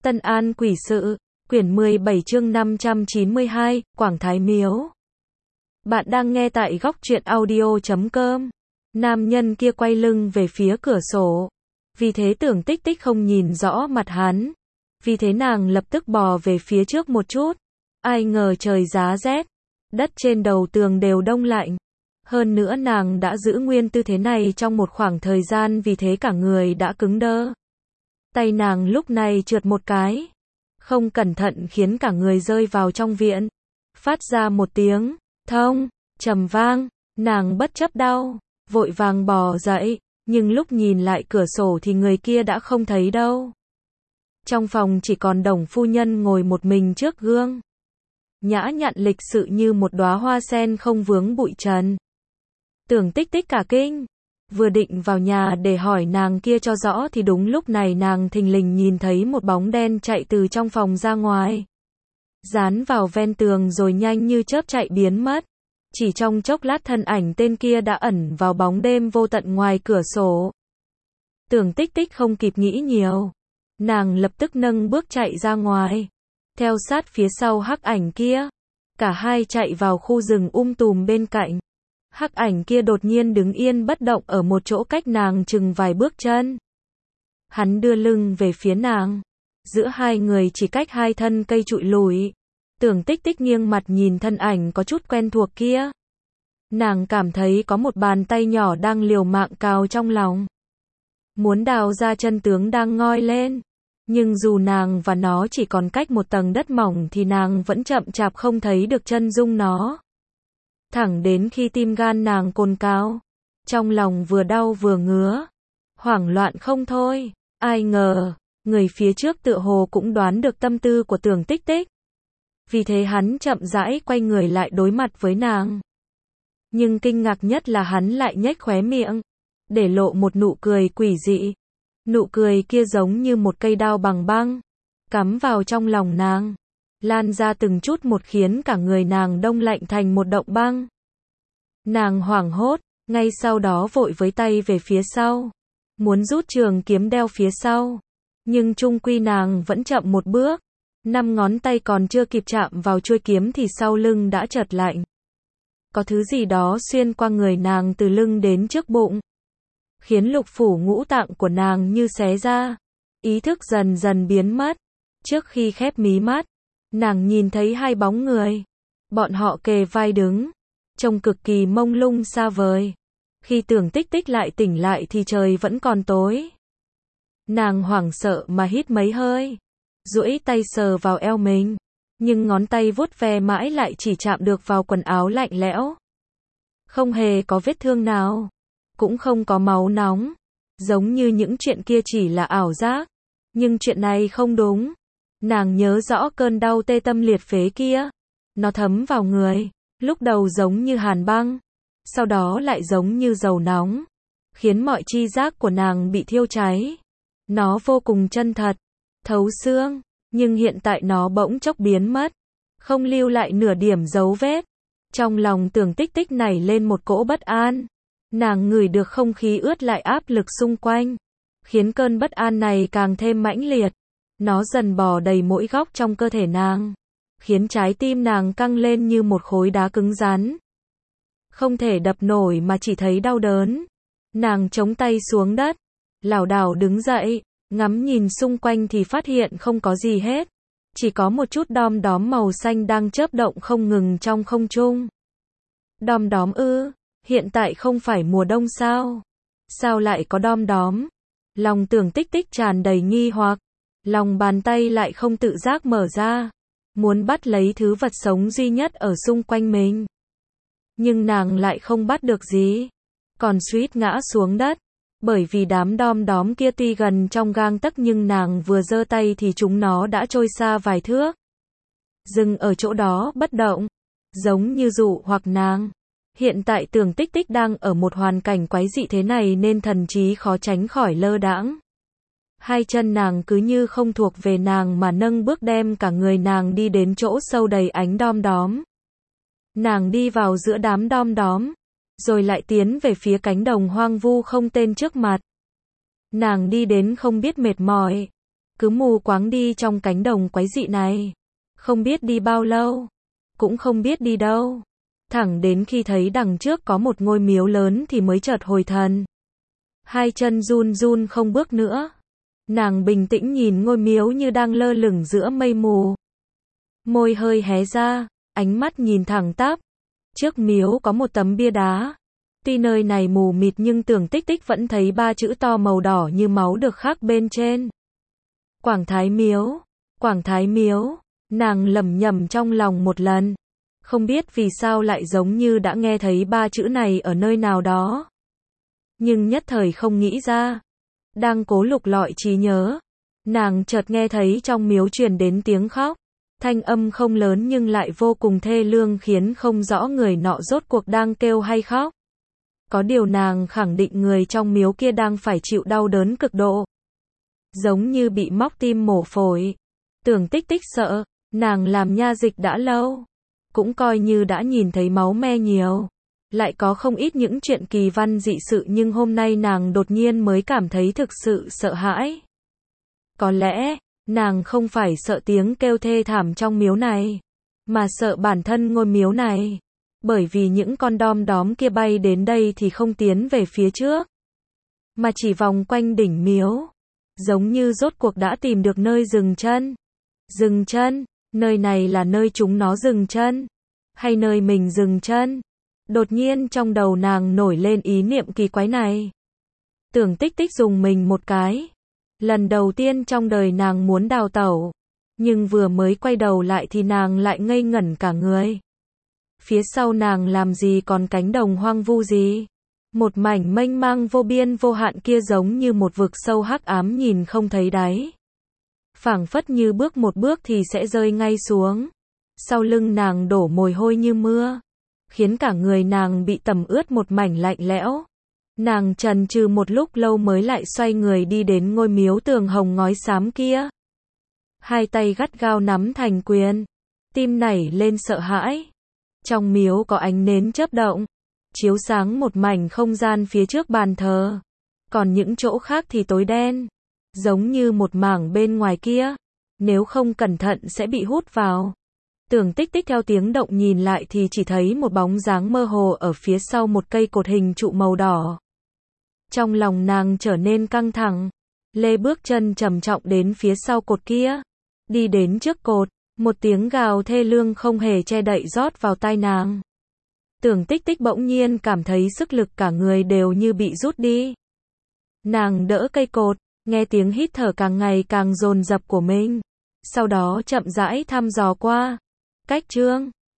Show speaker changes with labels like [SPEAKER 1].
[SPEAKER 1] Tân An Quỷ Sự, quyển 17 chương 592, Quảng Thái Miếu. Bạn đang nghe tại góc truyện audio.com. Nam nhân kia quay lưng về phía cửa sổ. Vì thế Tưởng Tích Tích không nhìn rõ mặt hắn. Vì thế nàng lập tức bò về phía trước một chút. Ai ngờ trời giá rét. Đất trên đầu tường đều đông lạnh. Hơn nữa nàng đã giữ nguyên tư thế này trong một khoảng thời gian, vì thế cả người đã cứng đơ. Tay nàng lúc này trượt một cái. Không cẩn thận khiến cả người rơi vào trong viện. Phát ra một tiếng thông trầm vang. Nàng bất chấp đau, vội vàng bò dậy. Nhưng lúc nhìn lại cửa sổ thì người kia đã không thấy đâu. Trong phòng chỉ còn Đồng phu nhân ngồi một mình trước gương. Nhã nhặn lịch sự như một đóa hoa sen không vướng bụi trần. Tưởng Tích Tích cả kinh. Vừa định vào nhà để hỏi nàng kia cho rõ thì đúng lúc này nàng thình lình nhìn thấy một bóng đen chạy từ trong phòng ra ngoài. Dán vào ven tường rồi nhanh như chớp chạy biến mất. Chỉ trong chốc lát thân ảnh tên kia đã ẩn vào bóng đêm vô tận ngoài cửa sổ. Tưởng Tích Tích không kịp nghĩ nhiều. Nàng lập tức nâng bước chạy ra ngoài. Theo sát phía sau hắc ảnh kia. Cả hai chạy vào khu rừng tùm bên cạnh. Hắc ảnh kia đột nhiên đứng yên bất động ở một chỗ cách nàng chừng vài bước chân. Hắn đưa lưng về phía nàng. Giữa hai người chỉ cách hai thân cây trụi lủi. Tưởng Tích Tích nghiêng mặt nhìn thân ảnh có chút quen thuộc kia. Nàng cảm thấy có một bàn tay nhỏ đang liều mạng cào trong lòng. Muốn đào ra chân tướng đang ngoi lên. Nhưng dù nàng và nó chỉ còn cách một tầng đất mỏng thì nàng vẫn chậm chạp không thấy được chân dung nó. Thẳng đến khi tim gan nàng cồn cào. Trong lòng vừa đau vừa ngứa. Hoảng loạn không thôi. Ai ngờ, người phía trước tựa hồ cũng đoán được tâm tư của Tưởng Tích Tích. Vì thế hắn chậm rãi quay người lại đối mặt với nàng. Nhưng kinh ngạc nhất là hắn lại nhếch khóe miệng. Để lộ một nụ cười quỷ dị. Nụ cười kia giống như một cây đao bằng băng. Cắm vào trong lòng nàng. Lan ra từng chút một khiến cả người nàng đông lạnh thành một động băng. Nàng hoảng hốt, ngay sau đó vội với tay về phía sau. Muốn rút trường kiếm đeo phía sau. Nhưng chung quy nàng vẫn chậm một bước. 5 ngón tay còn chưa kịp chạm vào chuôi kiếm thì sau lưng đã chợt lạnh. Có thứ gì đó xuyên qua người nàng từ lưng đến trước bụng. Khiến lục phủ ngũ tạng của nàng như xé ra. Ý thức dần dần biến mất. Trước khi khép mí mắt, nàng nhìn thấy hai bóng người. Bọn họ kề vai đứng. Trông cực kỳ mông lung xa vời. Khi Tưởng Tích Tích lại tỉnh lại thì trời vẫn còn tối. Nàng hoảng sợ mà hít mấy hơi. Duỗi tay sờ vào eo mình. Nhưng ngón tay vuốt ve mãi lại chỉ chạm được vào quần áo lạnh lẽo. Không hề có vết thương nào. Cũng không có máu nóng. Giống như những chuyện kia chỉ là ảo giác. Nhưng chuyện này không đúng. Nàng nhớ rõ cơn đau tê tâm liệt phế kia. Nó thấm vào người. Lúc đầu giống như hàn băng. Sau đó lại giống như dầu nóng. Khiến mọi chi giác của nàng bị thiêu cháy. Nó vô cùng chân thật. Thấu xương. Nhưng hiện tại nó bỗng chốc biến mất. Không lưu lại nửa điểm dấu vết. Trong lòng Tưởng Tích Tích nảy lên một cỗ bất an. Nàng ngửi được không khí ướt lại áp lực xung quanh. Khiến cơn bất an này càng thêm mãnh liệt. Nó dần bò đầy mỗi góc trong cơ thể nàng. Khiến trái tim nàng căng lên như một khối đá cứng rắn. Không thể đập nổi mà chỉ thấy đau đớn. Nàng chống tay xuống đất. Lảo đảo đứng dậy. Ngắm nhìn xung quanh thì phát hiện không có gì hết. Chỉ có một chút đom đóm màu xanh đang chớp động không ngừng trong không trung. Đom đóm ư? Hiện tại không phải mùa đông sao? Sao lại có đom đóm? Lòng Tưởng Tích Tích tràn đầy nghi hoặc. Lòng bàn tay lại không tự giác mở ra. Muốn bắt lấy thứ vật sống duy nhất ở xung quanh mình. Nhưng nàng lại không bắt được gì. Còn suýt ngã xuống đất. Bởi vì đám đom đóm kia tuy gần trong gang tấc nhưng nàng vừa giơ tay thì chúng nó đã trôi xa vài thước. Dừng ở chỗ đó bất động. Giống như dụ hoặc nàng. Hiện tại Tưởng Tích Tích đang ở một hoàn cảnh quái dị thế này nên thần trí khó tránh khỏi lơ đãng. Hai chân nàng cứ như không thuộc về nàng mà nâng bước đem cả người nàng đi đến chỗ sâu đầy ánh đom đóm. Nàng đi vào giữa đám đom đóm. Rồi lại tiến về phía cánh đồng hoang vu không tên trước mặt. Nàng đi đến không biết mệt mỏi. cứ mù quáng đi trong cánh đồng quái dị này. Không biết đi bao lâu, cũng không biết đi đâu. Thẳng đến khi thấy đằng trước có một ngôi miếu lớn thì mới chợt hồi thần. Hai chân run run không bước nữa. Nàng bình tĩnh nhìn ngôi miếu như đang lơ lửng giữa mây mù. Môi hơi hé ra, ánh mắt nhìn thẳng tắp. Trước miếu có một tấm bia đá. Tuy nơi này mù mịt nhưng Tưởng Tích Tích vẫn thấy 3 chữ to màu đỏ như máu được khắc bên trên. Quảng Thái Miếu, Quảng Thái Miếu, nàng lẩm nhẩm trong lòng một lần. Không biết vì sao lại giống như đã nghe thấy 3 chữ này ở nơi nào đó. Nhưng nhất thời không nghĩ ra. Đang cố lục lọi trí nhớ. Nàng chợt nghe thấy trong miếu truyền đến tiếng khóc. Thanh âm không lớn nhưng lại vô cùng thê lương khiến không rõ người nọ rốt cuộc đang kêu hay khóc. Có điều nàng khẳng định người trong miếu kia đang phải chịu đau đớn cực độ. Giống như bị móc tim mổ phổi. Tưởng Tích Tích sợ, nàng làm nha dịch đã lâu. Cũng coi như đã nhìn thấy máu me nhiều. Lại có không ít những chuyện kỳ văn dị sự nhưng hôm nay nàng đột nhiên mới cảm thấy thực sự sợ hãi. Có lẽ, nàng không phải sợ tiếng kêu thê thảm trong miếu này, mà sợ bản thân ngôi miếu này. Bởi vì những con đom đóm kia bay đến đây thì không tiến về phía trước, mà chỉ vòng quanh đỉnh miếu. Giống như rốt cuộc đã tìm được nơi dừng chân. Dừng chân, nơi này là nơi chúng nó dừng chân, hay nơi mình dừng chân? Đột nhiên trong đầu nàng nổi lên ý niệm kỳ quái này. Tưởng Tích Tích dùng mình một cái. Lần đầu tiên trong đời nàng muốn đào tẩu. Nhưng vừa mới quay đầu lại thì nàng lại ngây ngẩn cả người. Phía sau nàng làm gì còn cánh đồng hoang vu gì. Một mảnh mênh mang vô biên vô hạn kia giống như một vực sâu hắc ám nhìn không thấy đáy. Phảng phất như bước một bước thì sẽ rơi ngay xuống. Sau lưng nàng đổ mồ hôi như mưa, khiến cả người nàng bị tẩm ướt một mảnh lạnh lẽo. Nàng chần chừ một lúc lâu mới lại xoay người đi đến ngôi miếu tường hồng ngói xám kia. Hai tay gắt gao nắm thành quyền, tim nảy lên sợ hãi. Trong miếu có ánh nến chớp động, chiếu sáng một mảnh không gian phía trước bàn thờ. Còn những chỗ khác thì tối đen, giống như một mảng bên ngoài kia, nếu không cẩn thận sẽ bị hút vào. Tưởng Tích Tích theo tiếng động nhìn lại thì chỉ thấy một bóng dáng mơ hồ ở phía sau một cây cột hình trụ màu đỏ. Trong lòng nàng trở nên căng thẳng, lê bước chân trầm trọng đến phía sau cột kia. Đi đến trước cột, một tiếng gào thê lương không hề che đậy rót vào tai nàng. Tưởng Tích Tích bỗng nhiên cảm thấy sức lực cả người đều như bị rút đi. Nàng đỡ cây cột, nghe tiếng hít thở càng ngày càng dồn dập của mình. Sau đó chậm rãi thăm dò qua. Cách Trương,